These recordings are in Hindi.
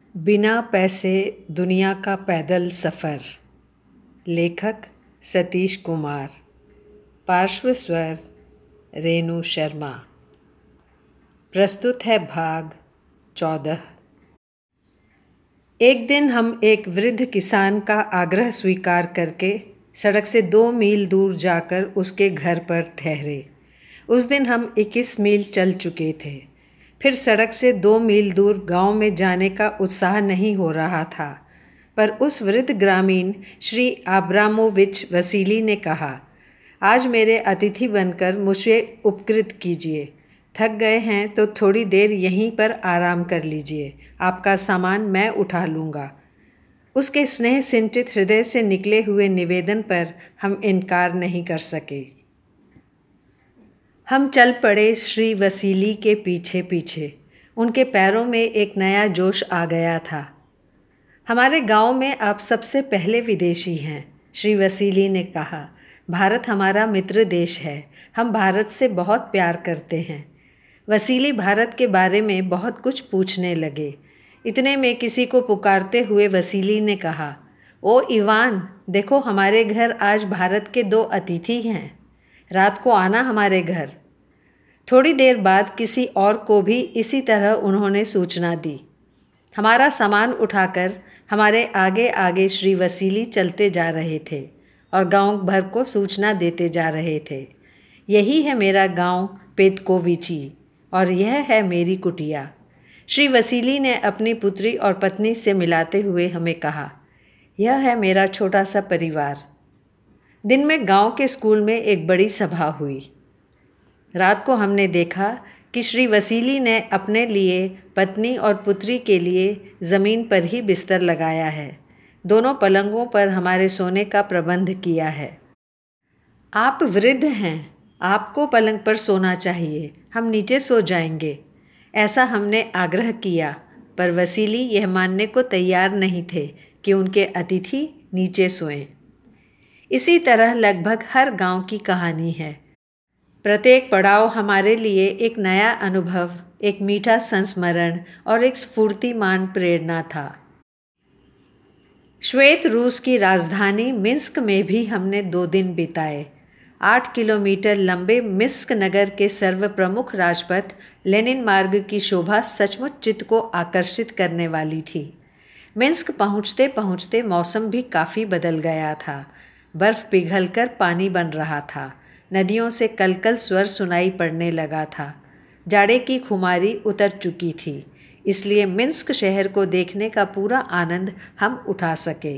बिना पैसे दुनिया का पैदल सफ़र। लेखक सतीश कुमार। पार्श्व स्वर रेणु शर्मा। प्रस्तुत है भाग 14। एक दिन हम एक वृद्ध किसान का आग्रह स्वीकार करके सड़क से 2 मील दूर जाकर उसके घर पर ठहरे। उस दिन हम 21 मील चल चुके थे। फिर सड़क से 2 मील दूर गांव में जाने का उत्साह नहीं हो रहा था, पर उस वृद्ध ग्रामीण श्री आब्रामोविच वसीली ने कहा, आज मेरे अतिथि बनकर मुझे उपकृत कीजिए। थक गए हैं तो थोड़ी देर यहीं पर आराम कर लीजिए, आपका सामान मैं उठा लूँगा। उसके स्नेह सिंचित हृदय से निकले हुए निवेदन पर हम इनकार नहीं कर सके। हम चल पड़े श्री वसीली के पीछे पीछे। उनके पैरों में एक नया जोश आ गया था। हमारे गांव में आप सबसे पहले विदेशी हैं, श्री वसीली ने कहा। भारत हमारा मित्र देश है, हम भारत से बहुत प्यार करते हैं। वसीली भारत के बारे में बहुत कुछ पूछने लगे। इतने में किसी को पुकारते हुए वसीली ने कहा, ओ इवान, देखो हमारे घर आज भारत के 2 अतिथि हैं, रात को आना हमारे घर। थोड़ी देर बाद किसी और को भी इसी तरह उन्होंने सूचना दी। हमारा सामान उठाकर हमारे आगे आगे श्री वसीली चलते जा रहे थे और गांव भर को सूचना देते जा रहे थे। यही है मेरा गांव पेदकोविची और यह है मेरी कुटिया। श्री वसीली ने अपनी पुत्री और पत्नी से मिलाते हुए हमें कहा, यह है मेरा छोटा सा परिवार। दिन में गांव के स्कूल में एक बड़ी सभा हुई। रात को हमने देखा कि श्री वसीली ने अपने लिए, पत्नी और पुत्री के लिए ज़मीन पर ही बिस्तर लगाया है। दोनों पलंगों पर हमारे सोने का प्रबंध किया है। आप वृद्ध हैं, आपको पलंग पर सोना चाहिए, हम नीचे सो जाएंगे, ऐसा हमने आग्रह किया, पर वसीली यह मानने को तैयार नहीं थे कि उनके अतिथि नीचे सोएं। इसी तरह लगभग हर गांव की कहानी है। प्रत्येक पड़ाव हमारे लिए एक नया अनुभव, एक मीठा संस्मरण और एक स्फूर्तिमान प्रेरणा था। श्वेत रूस की राजधानी मिन्स्क में भी हमने 2 दिन बिताए। 8 किलोमीटर लंबे मिन्स्क नगर के सर्वप्रमुख राजपथ लेनिन मार्ग की शोभा सचमुच चित्त को आकर्षित करने वाली थी। मिन्स्क पहुँचते पहुँचते मौसम भी काफ़ी बदल गया था। बर्फ़ पिघलकर पानी बन रहा था। नदियों से कलकल स्वर सुनाई पड़ने लगा था। जाड़े की खुमारी उतर चुकी थी, इसलिए मिन्स्क शहर को देखने का पूरा आनंद हम उठा सके।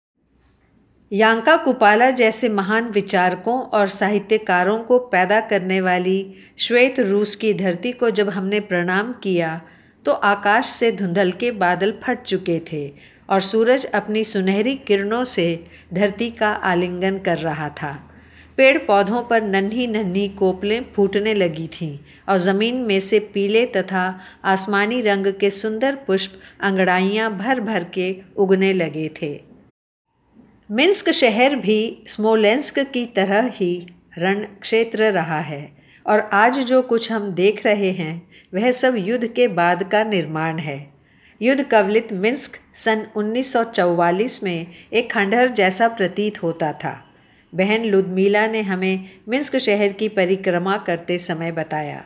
यांका कुपाला जैसे महान विचारकों और साहित्यकारों को पैदा करने वाली श्वेत रूस की धरती को जब हमने प्रणाम किया तो आकाश से धुंधल के बादल फट चुके थे और सूरज अपनी सुनहरी किरणों से धरती का आलिंगन कर रहा था। पेड़ पौधों पर नन्ही नन्ही कोपलें फूटने लगी थीं और ज़मीन में से पीले तथा आसमानी रंग के सुंदर पुष्प अंगड़ाइयाँ भर भर के उगने लगे थे। मिन्स्क शहर भी स्मोलेंस्क की तरह ही रण क्षेत्र रहा है और आज जो कुछ हम देख रहे हैं वह सब युद्ध के बाद का निर्माण है। युद्ध कवलित मिन्स्क सन 1944 में एक खंडहर जैसा प्रतीत होता था। बहन लुदमीला ने हमें मिन्स्क शहर की परिक्रमा करते समय बताया।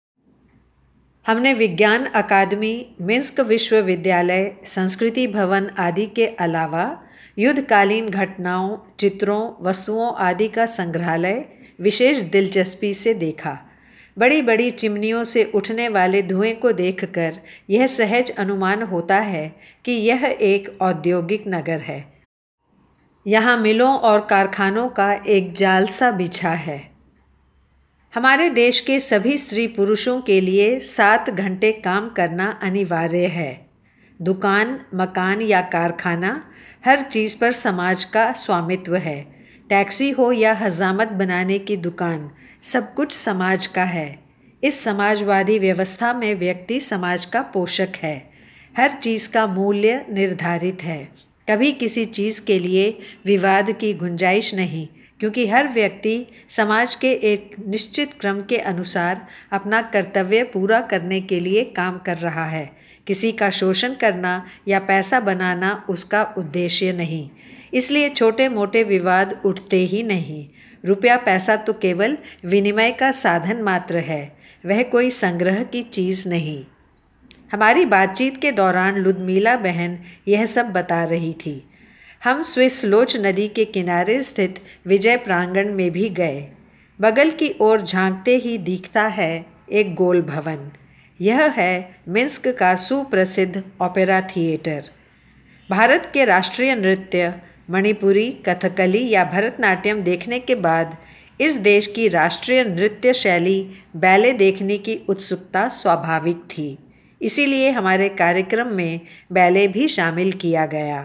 हमने विज्ञान अकादमी, मिन्स्क विश्वविद्यालय, संस्कृति भवन आदि के अलावा युद्धकालीन घटनाओं, चित्रों, वस्तुओं आदि का संग्रहालय विशेष दिलचस्पी से देखा। बड़ी बड़ी चिमनियों से उठने वाले धुएं को देखकर यह सहज अनुमान होता है कि यह एक औद्योगिक नगर है। यहाँ मिलों और कारखानों का एक जाल सा बिछा है। हमारे देश के सभी स्त्री पुरुषों के लिए 7 घंटे काम करना अनिवार्य है। दुकान, मकान या कारखाना, हर चीज़ पर समाज का स्वामित्व है। टैक्सी हो या हजामत बनाने की दुकान, सब कुछ समाज का है। इस समाजवादी व्यवस्था में व्यक्ति समाज का पोषक है। हर चीज़ का मूल्य निर्धारित है। कभी किसी चीज़ के लिए विवाद की गुंजाइश नहीं, क्योंकि हर व्यक्ति समाज के एक निश्चित क्रम के अनुसार अपना कर्तव्य पूरा करने के लिए काम कर रहा है। किसी का शोषण करना या पैसा बनाना उसका उद्देश्य नहीं। इसलिए छोटे मोटे विवाद उठते ही नहीं। रुपया पैसा तो केवल विनिमय का साधन मात्र है, वह कोई संग्रह की चीज़ नहीं। हमारी बातचीत के दौरान लुदमीला बहन यह सब बता रही थी। हम स्विस लोच नदी के किनारे स्थित विजय प्रांगण में भी गए। बगल की ओर झांकते ही दिखता है एक गोल भवन। यह है मिन्स्क का सुप्रसिद्ध ओपेरा थिएटर। भारत के राष्ट्रीय नृत्य मणिपुरी, कथकली या भरतनाट्यम देखने के बाद इस देश की राष्ट्रीय नृत्य शैली बैले देखने की उत्सुकता स्वाभाविक थी। इसीलिए हमारे कार्यक्रम में बैले भी शामिल किया गया।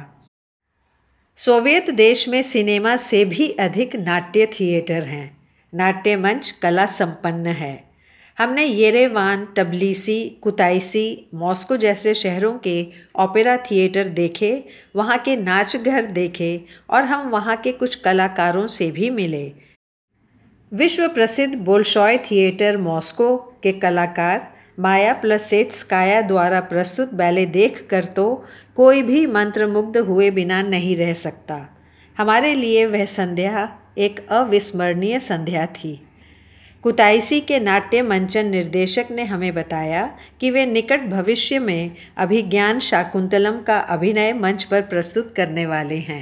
सोवियत देश में सिनेमा से भी अधिक नाट्य थिएटर हैं। नाट्य मंच कला संपन्न है। हमने येरेवान, टबिलिसी, कुताइसी, मॉस्को जैसे शहरों के ओपेरा थिएटर देखे, वहाँ के नाच घर देखे और हम वहाँ के कुछ कलाकारों से भी मिले। विश्व प्रसिद्ध बोल्शॉय थिएटर मॉस्को के कलाकार माया प्लसेट्स्काया द्वारा प्रस्तुत बैले देख कर तो कोई भी मंत्रमुग्ध हुए बिना नहीं रह सकता। हमारे लिए वह संध्या एक अविस्मरणीय संध्या थी। कुताइसी के नाट्य मंचन निर्देशक ने हमें बताया कि वे निकट भविष्य में अभिज्ञान शाकुंतलम का अभिनय मंच पर प्रस्तुत करने वाले हैं।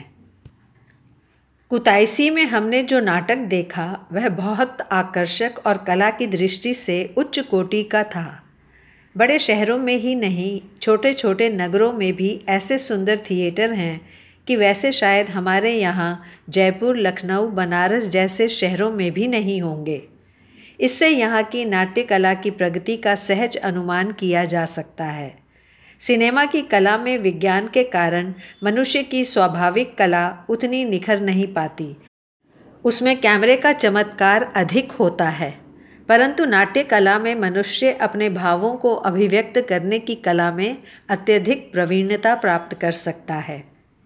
कुताइसी में हमने जो नाटक देखा वह बहुत आकर्षक और कला की दृष्टि से उच्च कोटि का था। बड़े शहरों में ही नहीं, छोटे छोटे नगरों में भी ऐसे सुंदर थिएटर हैं कि वैसे शायद हमारे यहाँ जयपुर, लखनऊ, बनारस जैसे शहरों में भी नहीं होंगे। इससे यहाँ की नाट्य कला की प्रगति का सहज अनुमान किया जा सकता है। सिनेमा की कला में विज्ञान के कारण मनुष्य की स्वाभाविक कला उतनी निखर नहीं पाती। उसमें कैमरे का चमत्कार अधिक होता है, परंतु नाट्य कला में मनुष्य अपने भावों को अभिव्यक्त करने की कला में अत्यधिक प्रवीणता प्राप्त कर सकता है।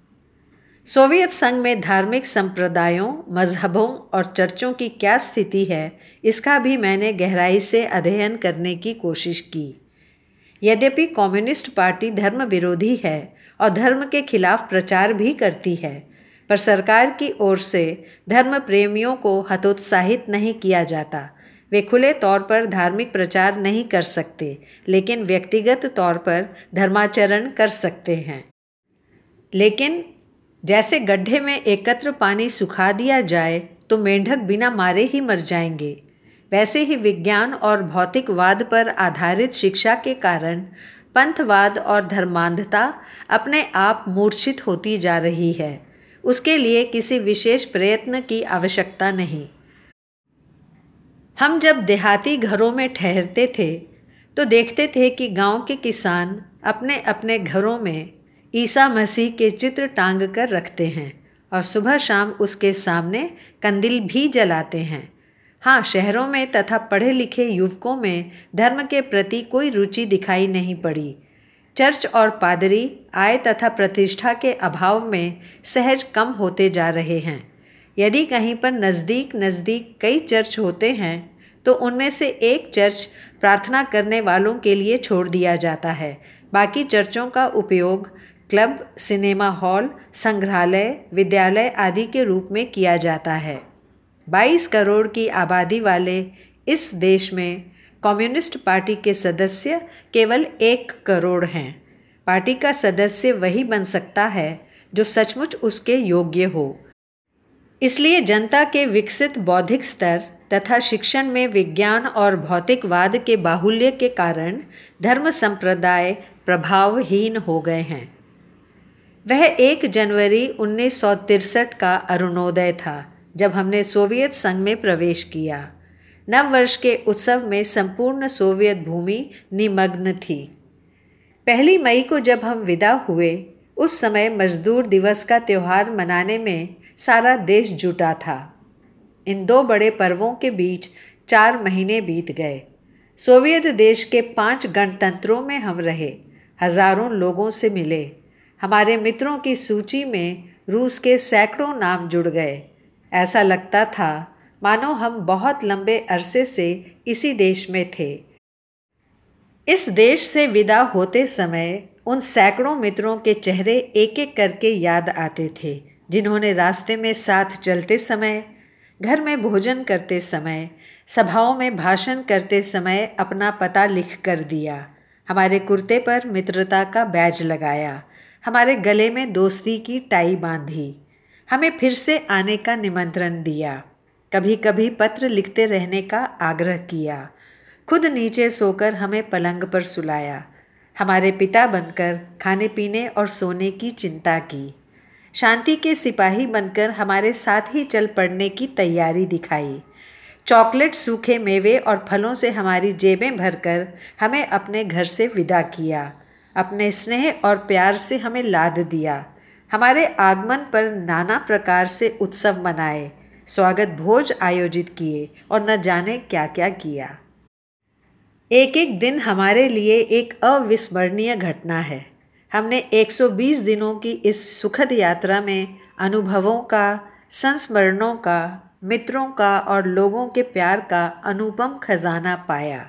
सोवियत संघ में धार्मिक संप्रदायों, मजहबों और चर्चों की क्या स्थिति है, इसका भी मैंने गहराई से अध्ययन करने की कोशिश की। यद्यपि कम्युनिस्ट पार्टी धर्म विरोधी है और धर्म के खिलाफ प्रचार भी करती है, पर सरकार की ओर से धर्म प्रेमियों को हतोत्साहित नहीं किया जाता। वे खुले तौर पर धार्मिक प्रचार नहीं कर सकते, लेकिन व्यक्तिगत तौर पर धर्माचरण कर सकते हैं। लेकिन जैसे गड्ढे में एकत्र पानी सुखा दिया जाए तो मेंढक बिना मारे ही मर जाएंगे, वैसे ही विज्ञान और भौतिकवाद पर आधारित शिक्षा के कारण पंथवाद और धर्मांधता अपने आप मूर्छित होती जा रही है। उसके लिए किसी विशेष प्रयत्न की आवश्यकता नहीं। हम जब देहाती घरों में ठहरते थे तो देखते थे कि गांव के किसान अपने अपने घरों में ईसा मसीह के चित्र टांग कर रखते हैं और सुबह शाम उसके सामने कंदिल भी जलाते हैं। हाँ, शहरों में तथा पढ़े लिखे युवकों में धर्म के प्रति कोई रुचि दिखाई नहीं पड़ी। चर्च और पादरी आय तथा प्रतिष्ठा के अभाव में सहज कम होते जा रहे हैं। यदि कहीं पर नज़दीक नज़दीक कई चर्च होते हैं तो उनमें से एक चर्च प्रार्थना करने वालों के लिए छोड़ दिया जाता है। बाकी चर्चों का उपयोग क्लब, सिनेमा हॉल, संग्रहालय, विद्यालय आदि के रूप में किया जाता है। 22 करोड़ की आबादी वाले इस देश में कम्युनिस्ट पार्टी के सदस्य केवल 1 करोड़ हैं। पार्टी का सदस्य वही बन सकता है जो सचमुच उसके योग्य हो। इसलिए जनता के विकसित बौद्धिक स्तर तथा शिक्षण में विज्ञान और भौतिकवाद के बाहुल्य के कारण धर्म संप्रदाय प्रभावहीन हो गए हैं। वह 1 जनवरी 1963 का अरुणोदय था जब हमने सोवियत संघ में प्रवेश किया। नववर्ष के उत्सव में संपूर्ण सोवियत भूमि निमग्न थी। 1 मई को जब हम विदा हुए, उस समय मजदूर दिवस का त्यौहार मनाने में सारा देश जुटा था। इन 2 बड़े पर्वों के बीच 4 महीने बीत गए। सोवियत देश के 5 गणतंत्रों में हम रहे, हजारों लोगों से मिले। हमारे मित्रों की सूची में रूस के सैकड़ों नाम जुड़ गए। ऐसा लगता था मानो हम बहुत लंबे अरसे से इसी देश में थे। इस देश से विदा होते समय उन सैकड़ों मित्रों के चेहरे एक एक करके याद आते थे, जिन्होंने रास्ते में साथ चलते समय, घर में भोजन करते समय, सभाओं में भाषण करते समय अपना पता लिख कर दिया, हमारे कुर्ते पर मित्रता का बैज लगाया, हमारे गले में दोस्ती की टाई बांधी, हमें फिर से आने का निमंत्रण दिया, कभी कभी पत्र लिखते रहने का आग्रह किया, खुद नीचे सोकर हमें पलंग पर सुलाया, हमारे पिता बनकर खाने पीने और सोने की चिंता की, शांति के सिपाही बनकर हमारे साथ ही चल पड़ने की तैयारी दिखाई, चॉकलेट, सूखे मेवे और फलों से हमारी जेबें भरकर हमें अपने घर से विदा किया, अपने स्नेह और प्यार से हमें लाद दिया, हमारे आगमन पर नाना प्रकार से उत्सव मनाए, स्वागत भोज आयोजित किए और न जाने क्या क्या किया। एक एक दिन हमारे लिए एक अविस्मरणीय घटना है। हमने 120 दिनों की इस सुखद यात्रा में अनुभवों का, संस्मरणों का, मित्रों का और लोगों के प्यार का अनुपम खजाना पाया।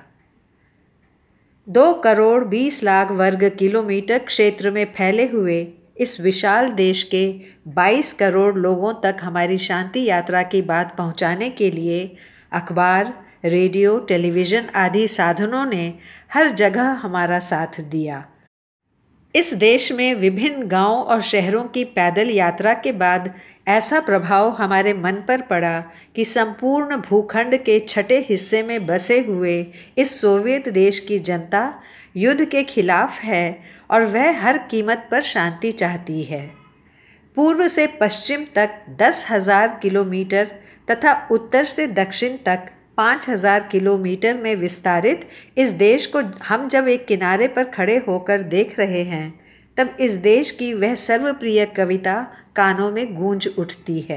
2 करोड़ 20 लाख वर्ग किलोमीटर क्षेत्र में फैले हुए इस विशाल देश के 22 करोड़ लोगों तक हमारी शांति यात्रा की बात पहुंचाने के लिए अखबार, रेडियो, टेलीविज़न आदि साधनों ने हर जगह हमारा साथ दिया। इस देश में विभिन्न गांवों और शहरों की पैदल यात्रा के बाद ऐसा प्रभाव हमारे मन पर पड़ा कि संपूर्ण भूखंड के छठे हिस्से में बसे हुए इस सोवियत देश की जनता युद्ध के खिलाफ है और वह हर कीमत पर शांति चाहती है। पूर्व से पश्चिम तक 10,000 किलोमीटर तथा उत्तर से दक्षिण तक 5,000 किलोमीटर में विस्तारित इस देश को हम जब एक किनारे पर खड़े होकर देख रहे हैं, तब इस देश की वह सर्वप्रिय कविता कानों में गूंज उठती है।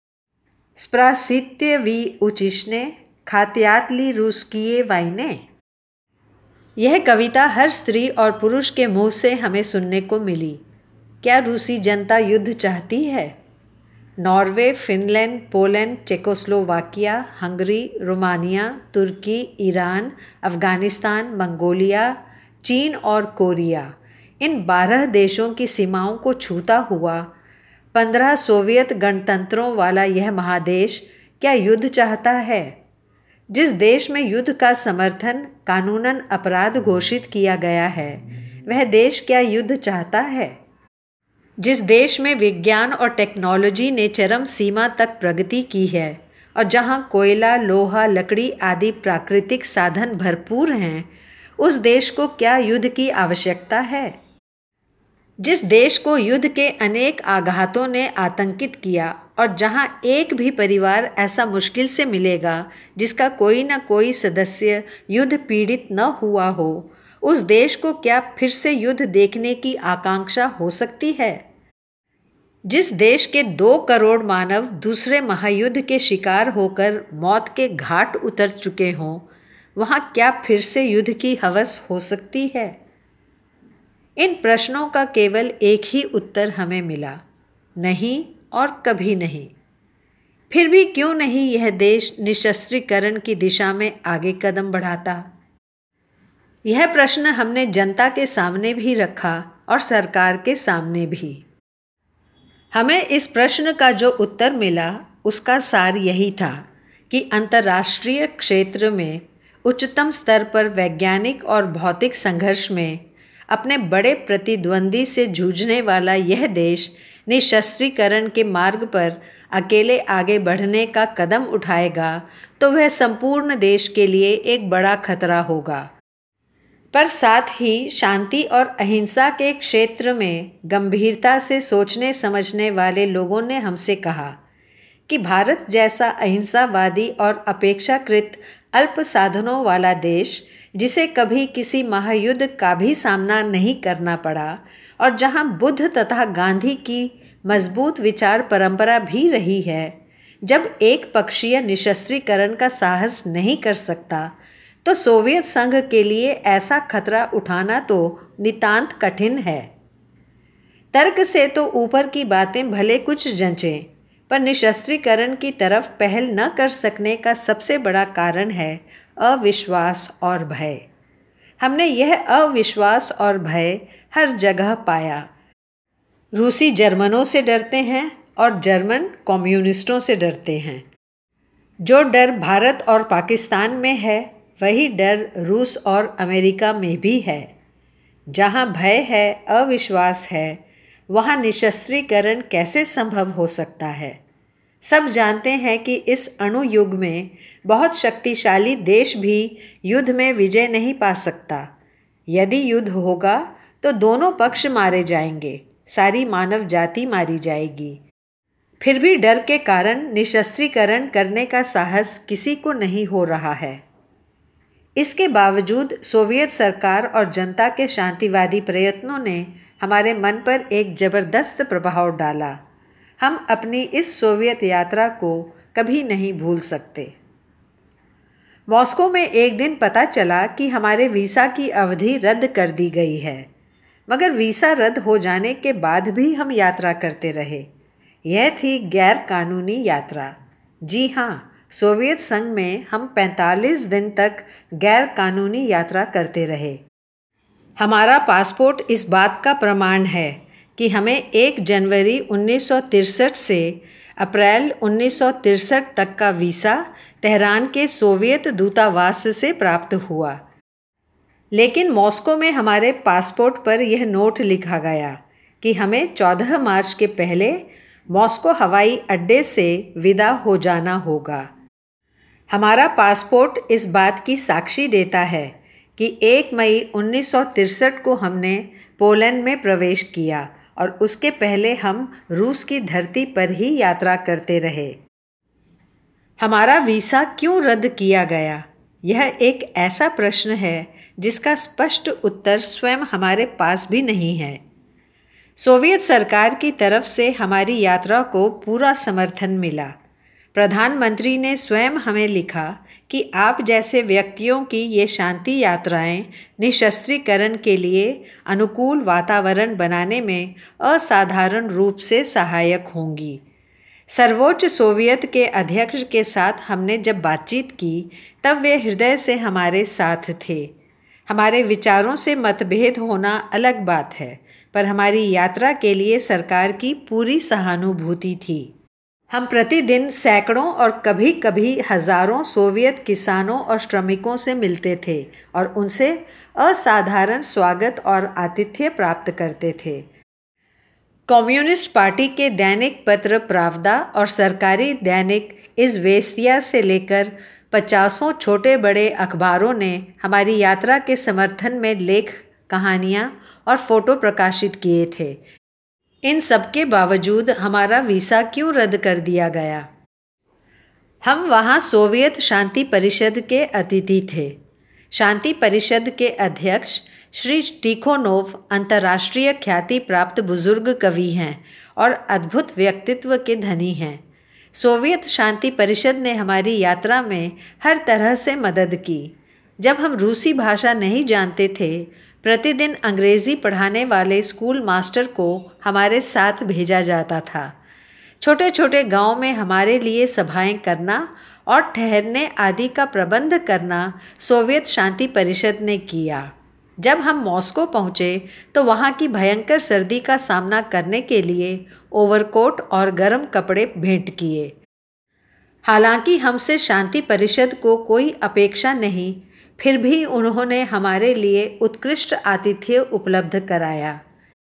स्प्रासित्य वी उचिष्णे खात्यातली रूस्किये वाइने। यह कविता हर स्त्री और पुरुष के मुंह से हमें सुनने को मिली। क्या रूसी जनता युद्ध चाहती है? Norway, Finland, Poland, Czechoslovakia, Hungary, Romania, तुर्की, ईरान, अफ़गानिस्तान, मंगोलिया, चीन और कोरिया, इन 12 देशों की सीमाओं को छूता हुआ 15 सोवियत गणतंत्रों वाला यह महादेश क्या युद्ध चाहता है? जिस देश में युद्ध का समर्थन कानूनन अपराध घोषित किया गया है, वह देश क्या युद्ध चाहता है? जिस देश में विज्ञान और टेक्नोलॉजी ने चरम सीमा तक प्रगति की है और जहां कोयला, लोहा, लकड़ी आदि प्राकृतिक साधन भरपूर हैं, उस देश को क्या युद्ध की आवश्यकता है? जिस देश को युद्ध के अनेक आघातों ने आतंकित किया और जहां एक भी परिवार ऐसा मुश्किल से मिलेगा जिसका कोई न कोई सदस्य युद्ध पीड़ित न हुआ हो, उस देश को क्या फिर से युद्ध देखने की आकांक्षा हो सकती है? जिस देश के 2 करोड़ मानव दूसरे महायुद्ध के शिकार होकर मौत के घाट उतर चुके हों, वहाँ क्या फिर से युद्ध की हवस हो सकती है? इन प्रश्नों का केवल एक ही उत्तर हमें मिला, नहीं और कभी नहीं। फिर भी क्यों नहीं यह देश निशस्त्रीकरण की दिशा में आगे कदम बढ़ाता? यह प्रश्न हमने जनता के सामने भी रखा और सरकार के सामने भी। हमें इस प्रश्न का जो उत्तर मिला उसका सार यही था कि अंतर्राष्ट्रीय क्षेत्र में उच्चतम स्तर पर वैज्ञानिक और भौतिक संघर्ष में अपने बड़े प्रतिद्वंदी से जूझने वाला यह देश निशस्त्रीकरण के मार्ग पर अकेले आगे बढ़ने का कदम उठाएगा तो वह संपूर्ण देश के लिए एक बड़ा खतरा होगा। पर साथ ही शांति और अहिंसा के क्षेत्र में गंभीरता से सोचने समझने वाले लोगों ने हमसे कहा कि भारत जैसा अहिंसावादी और अपेक्षाकृत अल्प साधनों वाला देश, जिसे कभी किसी महायुद्ध का भी सामना नहीं करना पड़ा और जहां बुद्ध तथा गांधी की मजबूत विचार परंपरा भी रही है, जब एक पक्षीय निशस्त्रीकरण का साहस नहीं कर सकता, तो सोवियत संघ के लिए ऐसा खतरा उठाना तो नितांत कठिन है। तर्क से तो ऊपर की बातें भले कुछ जंचें, पर निशस्त्रीकरण की तरफ पहल न कर सकने का सबसे बड़ा कारण है अविश्वास और भय। हमने यह अविश्वास और भय हर जगह पाया। रूसी जर्मनों से डरते हैं और जर्मन कम्युनिस्टों से डरते हैं। जो डर भारत और पाकिस्तान में है, वही डर रूस और अमेरिका में भी है। जहाँ भय है, अविश्वास है, वहाँ निशस्त्रीकरण कैसे संभव हो सकता है? सब जानते हैं कि इस अणु युग में बहुत शक्तिशाली देश भी युद्ध में विजय नहीं पा सकता। यदि युद्ध होगा तो दोनों पक्ष मारे जाएंगे, सारी मानव जाति मारी जाएगी। फिर भी डर के कारण निशस्त्रीकरण करने का साहस किसी को नहीं हो रहा है। इसके बावजूद सोवियत सरकार और जनता के शांतिवादी प्रयत्नों ने हमारे मन पर एक जबरदस्त प्रभाव डाला। हम अपनी इस सोवियत यात्रा को कभी नहीं भूल सकते। मॉस्को में एक दिन पता चला कि हमारे वीज़ा की अवधि रद्द कर दी गई है, मगर वीज़ा रद्द हो जाने के बाद भी हम यात्रा करते रहे। यह थी गैर कानूनी यात्रा। जी हाँ, सोवियत संघ में हम 45 दिन तक गैर कानूनी यात्रा करते रहे। हमारा पासपोर्ट इस बात का प्रमाण है कि हमें 1 जनवरी 1963 से अप्रैल 1963 तक का वीज़ा तेहरान के सोवियत दूतावास से प्राप्त हुआ। लेकिन मॉस्को में हमारे पासपोर्ट पर यह नोट लिखा गया कि हमें 14 मार्च के पहले मॉस्को हवाई अड्डे से विदा हो जाना होगा। हमारा पासपोर्ट इस बात की साक्षी देता है कि 1 मई 1963 को हमने पोलैंड में प्रवेश किया और उसके पहले हम रूस की धरती पर ही यात्रा करते रहे। हमारा वीज़ा क्यों रद्द किया गया? यह एक ऐसा प्रश्न है जिसका स्पष्ट उत्तर स्वयं हमारे पास भी नहीं है। सोवियत सरकार की तरफ से हमारी यात्रा को पूरा समर्थन मिला। प्रधानमंत्री ने स्वयं हमें लिखा कि आप जैसे व्यक्तियों की ये शांति यात्राएं निशस्त्रीकरण के लिए अनुकूल वातावरण बनाने में असाधारण रूप से सहायक होंगी। सर्वोच्च सोवियत के अध्यक्ष के साथ हमने जब बातचीत की तब वे हृदय से हमारे साथ थे। हमारे विचारों से मतभेद होना अलग बात है, पर हमारी यात्रा के लिए सरकार की पूरी सहानुभूति थी। हम प्रतिदिन सैकड़ों और कभी कभी हजारों सोवियत किसानों और श्रमिकों से मिलते थे और उनसे असाधारण स्वागत और आतिथ्य प्राप्त करते थे। कम्युनिस्ट पार्टी के दैनिक पत्र प्रावदा और सरकारी दैनिक इज़वेस्तिया से लेकर 50 छोटे बड़े अखबारों ने हमारी यात्रा के समर्थन में लेख, कहानियाँ और फोटो प्रकाशित किए थे। इन सब के बावजूद हमारा वीज़ा क्यों रद्द कर दिया गया? हम वहाँ सोवियत शांति परिषद के अतिथि थे। शांति परिषद के अध्यक्ष श्री टिखोनोव अंतर्राष्ट्रीय ख्याति प्राप्त बुजुर्ग कवि हैं और अद्भुत व्यक्तित्व के धनी हैं। सोवियत शांति परिषद ने हमारी यात्रा में हर तरह से मदद की। जब हम रूसी भाषा नहीं जानते थे, प्रतिदिन अंग्रेज़ी पढ़ाने वाले स्कूल मास्टर को हमारे साथ भेजा जाता था। छोटे छोटे गांव में हमारे लिए सभाएं करना और ठहरने आदि का प्रबंध करना सोवियत शांति परिषद ने किया। जब हम मॉस्को पहुँचे तो वहाँ की भयंकर सर्दी का सामना करने के लिए ओवरकोट और गर्म कपड़े भेंट किए। हालांकि हमसे शांति परिषद को कोई अपेक्षा नहीं, फिर भी उन्होंने हमारे लिए उत्कृष्ट आतिथ्य उपलब्ध कराया।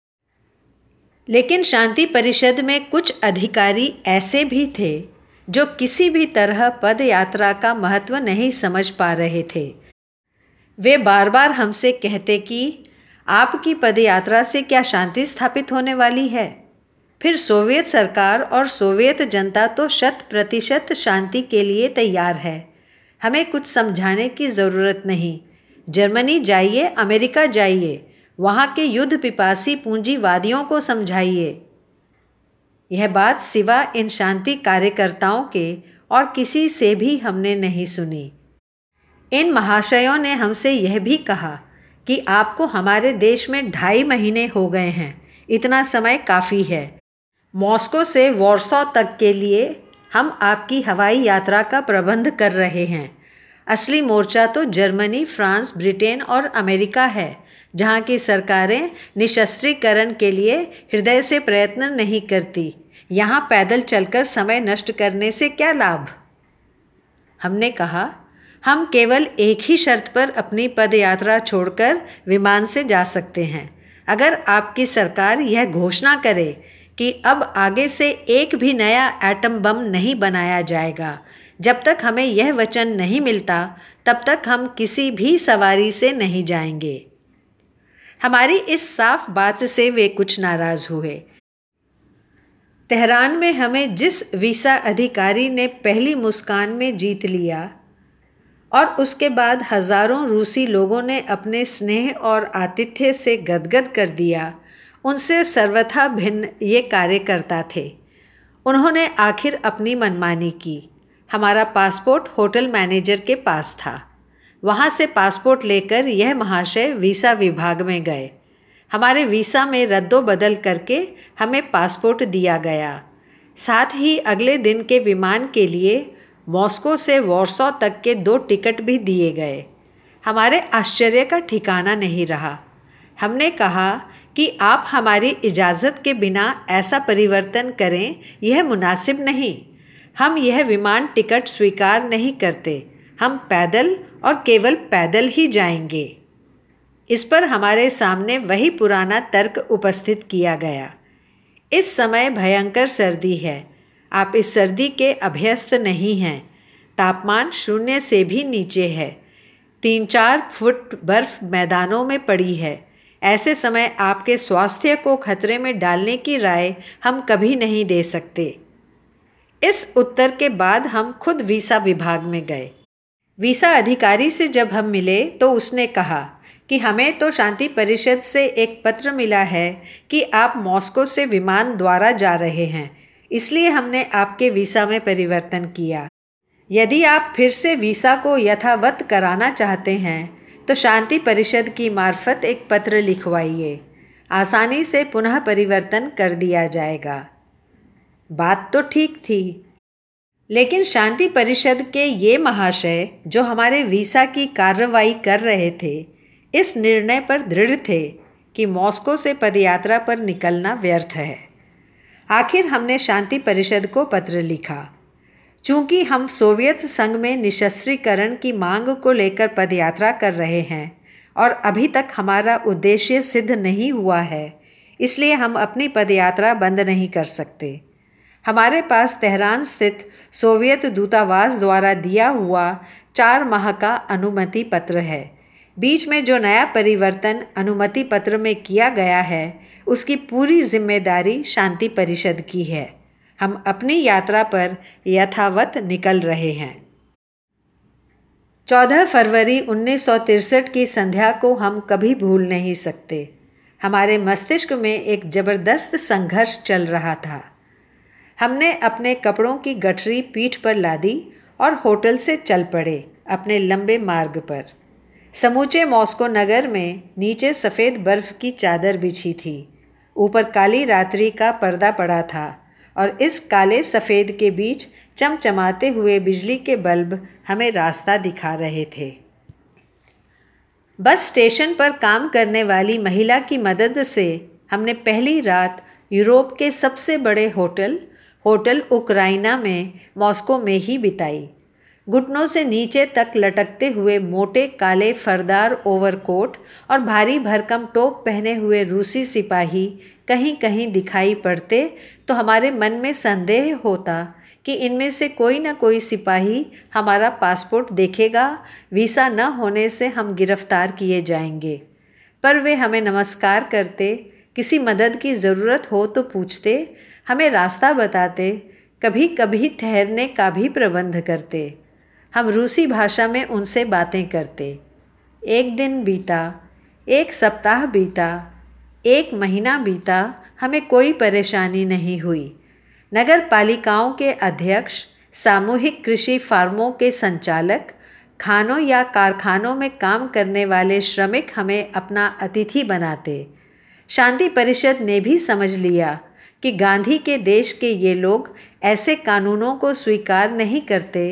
लेकिन शांति परिषद में कुछ अधिकारी ऐसे भी थे जो किसी भी तरह पद यात्रा का महत्व नहीं समझ पा रहे थे। वे बार बार हमसे कहते कि आपकी पदयात्रा से क्या शांति स्थापित होने वाली है? फिर सोवियत सरकार और सोवियत जनता तो 100% शांति के लिए तैयार है। हमें कुछ समझाने की ज़रूरत नहीं। जर्मनी जाइए, अमेरिका जाइए, वहाँ के युद्ध पिपासी पूंजीवादियों को समझाइए। यह बात सिवा इन शांति कार्यकर्ताओं के और किसी से भी हमने नहीं सुनी। इन महाशयों ने हमसे यह भी कहा कि आपको हमारे देश में 2.5 महीने हो गए हैं, इतना समय काफ़ी है। मॉस्को से वॉर्सो तक के लिए हम आपकी हवाई यात्रा का प्रबंध कर रहे हैं। असली मोर्चा तो जर्मनी, फ्रांस, ब्रिटेन और अमेरिका है, जहाँ की सरकारें निशस्त्रीकरण के लिए हृदय से प्रयत्न नहीं करती। यहाँ पैदल चलकर समय नष्ट करने से क्या लाभ? हमने कहा, हम केवल एक ही शर्त पर अपनी पदयात्रा छोड़कर विमान से जा सकते हैं। अगर आपकी सरकार यह घोषणा करे कि अब आगे से एक भी नया एटम बम नहीं बनाया जाएगा, जब तक हमें यह वचन नहीं मिलता तब तक हम किसी भी सवारी से नहीं जाएंगे। हमारी इस साफ बात से वे कुछ नाराज हुए। तेहरान में हमें जिस वीसा अधिकारी ने पहली मुस्कान में जीत लिया और उसके बाद हजारों रूसी लोगों ने अपने स्नेह और आतिथ्य से गदगद कर दिया, उनसे सर्वथा भिन्न ये कार्यकर्ता थे। उन्होंने आखिर अपनी मनमानी की। हमारा पासपोर्ट होटल मैनेजर के पास था। वहाँ से पासपोर्ट लेकर यह महाशय वीसा विभाग में गए। हमारे वीसा में रद्दोबदल करके हमें पासपोर्ट दिया गया। साथ ही अगले दिन के विमान के लिए मॉस्को से वॉर्सो तक के 2 टिकट भी दिए गए। हमारे आश्चर्य का ठिकाना नहीं रहा। हमने कहा कि आप हमारी इजाज़त के बिना ऐसा परिवर्तन करें, यह मुनासिब नहीं। हम यह विमान टिकट स्वीकार नहीं करते। हम पैदल और केवल पैदल ही जाएंगे। इस पर हमारे सामने वही पुराना तर्क उपस्थित किया गया। इस समय भयंकर सर्दी है। आप इस सर्दी के अभ्यस्त नहीं हैं। तापमान 0 से भी नीचे है। 3-4 फुट बर्फ मैदानों में पड़ी है। ऐसे समय आपके स्वास्थ्य को खतरे में डालने की राय हम कभी नहीं दे सकते। इस उत्तर के बाद हम खुद वीसा विभाग में गए। वीसा अधिकारी से जब हम मिले तो उसने कहा कि हमें तो शांति परिषद से एक पत्र मिला है कि आप मॉस्को से विमान द्वारा जा रहे हैं, इसलिए हमने आपके वीसा में परिवर्तन किया। यदि आप फिर से वीसा को यथावत कराना चाहते हैं तो शांति परिषद की मार्फत एक पत्र लिखवाइए। आसानी से पुनः परिवर्तन कर दिया जाएगा। बात तो ठीक थी, लेकिन शांति परिषद के ये महाशय जो हमारे वीसा की कार्रवाई कर रहे थे, इस निर्णय पर दृढ़ थे कि मॉस्को से पदयात्रा पर निकलना व्यर्थ है। आखिर हमने शांति परिषद को पत्र लिखा। चूँकि हम सोवियत संघ में निशस्त्रीकरण की मांग को लेकर पदयात्रा कर रहे हैं और अभी तक हमारा उद्देश्य सिद्ध नहीं हुआ है, इसलिए हम अपनी पदयात्रा बंद नहीं कर सकते। हमारे पास तेहरान स्थित सोवियत दूतावास द्वारा दिया हुआ 4 माह का अनुमति पत्र है। बीच में जो नया परिवर्तन अनुमति पत्र में किया गया है, उसकी पूरी जिम्मेदारी शांति परिषद की है। हम अपनी यात्रा पर यथावत निकल रहे हैं। 14 फरवरी 1963 की संध्या को हम कभी भूल नहीं सकते। हमारे मस्तिष्क में एक जबरदस्त संघर्ष चल रहा था। हमने अपने कपड़ों की गठरी पीठ पर लादी और होटल से चल पड़े अपने लंबे मार्ग पर। समूचे मॉस्को नगर में नीचे सफ़ेद बर्फ़ की चादर बिछी थी। ऊपर काली रात्रि का पर्दा पड़ा था और इस काले सफ़ेद के बीच चमचमाते हुए बिजली के बल्ब हमें रास्ता दिखा रहे थे। बस स्टेशन पर काम करने वाली महिला की मदद से हमने पहली रात यूरोप के सबसे बड़े होटल उक्राइना में मॉस्को में ही बिताई। घुटनों से नीचे तक लटकते हुए मोटे काले फरदार ओवरकोट और भारी भरकम टोप पहने हुए रूसी सिपाही कहीं कहीं दिखाई पड़ते तो हमारे मन में संदेह होता कि इनमें से कोई न कोई सिपाही हमारा पासपोर्ट देखेगा, वीसा न होने से हम गिरफ्तार किए जाएंगे। पर वे हमें नमस्कार करते, किसी मदद की ज़रूरत हो तो पूछते, हमें रास्ता बताते, कभी कभी ठहरने का भी प्रबंध करते। हम रूसी भाषा में उनसे बातें करते। एक दिन बीता, एक सप्ताह बीता, एक महीना बीता, हमें कोई परेशानी नहीं हुई। नगर पालिकाओं के अध्यक्ष, सामूहिक कृषि फार्मों के संचालक, खानों या कारखानों में काम करने वाले श्रमिक हमें अपना अतिथि बनाते। शांति परिषद ने भी समझ लिया कि गांधी के देश के ये लोग ऐसे कानूनों को स्वीकार नहीं करते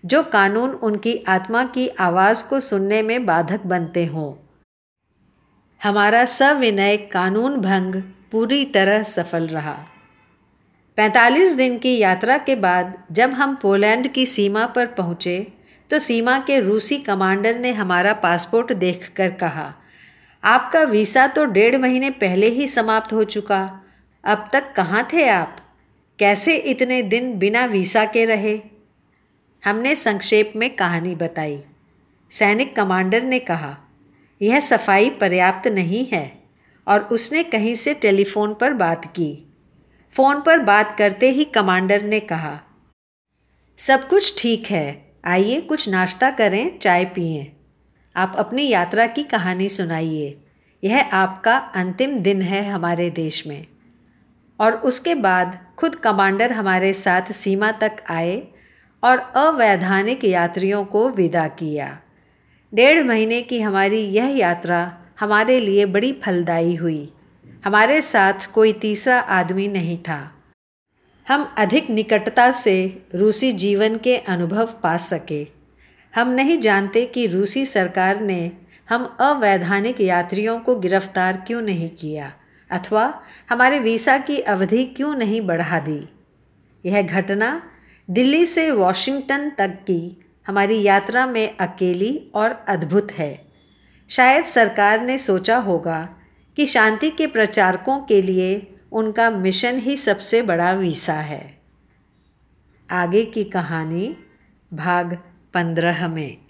जो कानून उनकी आत्मा की आवाज़ को सुनने में बाधक बनते हों। हमारा सविनय कानून भंग पूरी तरह सफल रहा। 45 दिन की यात्रा के बाद जब हम पोलैंड की सीमा पर पहुँचे तो सीमा के रूसी कमांडर ने हमारा पासपोर्ट देखकर कहा, आपका वीज़ा तो 1.5 महीने पहले ही समाप्त हो चुका। अब तक कहाँ थे आप? कैसे इतने दिन बिना वीज़ा के रहे? हमने संक्षेप में कहानी बताई। सैनिक कमांडर ने कहा, यह सफाई पर्याप्त नहीं है, और उसने कहीं से टेलीफोन पर बात की। फ़ोन पर बात करते ही कमांडर ने कहा, सब कुछ ठीक है, आइए कुछ नाश्ता करें, चाय पिएं। आप अपनी यात्रा की कहानी सुनाइए। यह आपका अंतिम दिन है हमारे देश में। और उसके बाद खुद कमांडर हमारे साथ सीमा तक आए और अवैधानिक यात्रियों को विदा किया। 1.5 महीने की हमारी यह यात्रा हमारे लिए बड़ी फलदायी हुई। हमारे साथ कोई तीसरा आदमी नहीं था। हम अधिक निकटता से रूसी जीवन के अनुभव पा सके। हम नहीं जानते कि रूसी सरकार ने हम अवैधानिक यात्रियों को गिरफ्तार क्यों नहीं किया अथवा हमारे वीज़ा की अवधि क्यों नहीं बढ़ा दी। यह घटना दिल्ली से वॉशिंगटन तक की हमारी यात्रा में अकेली और अद्भुत है। शायद सरकार ने सोचा होगा कि शांति के प्रचारकों के लिए उनका मिशन ही सबसे बड़ा वीज़ा है। आगे की कहानी भाग 15 में।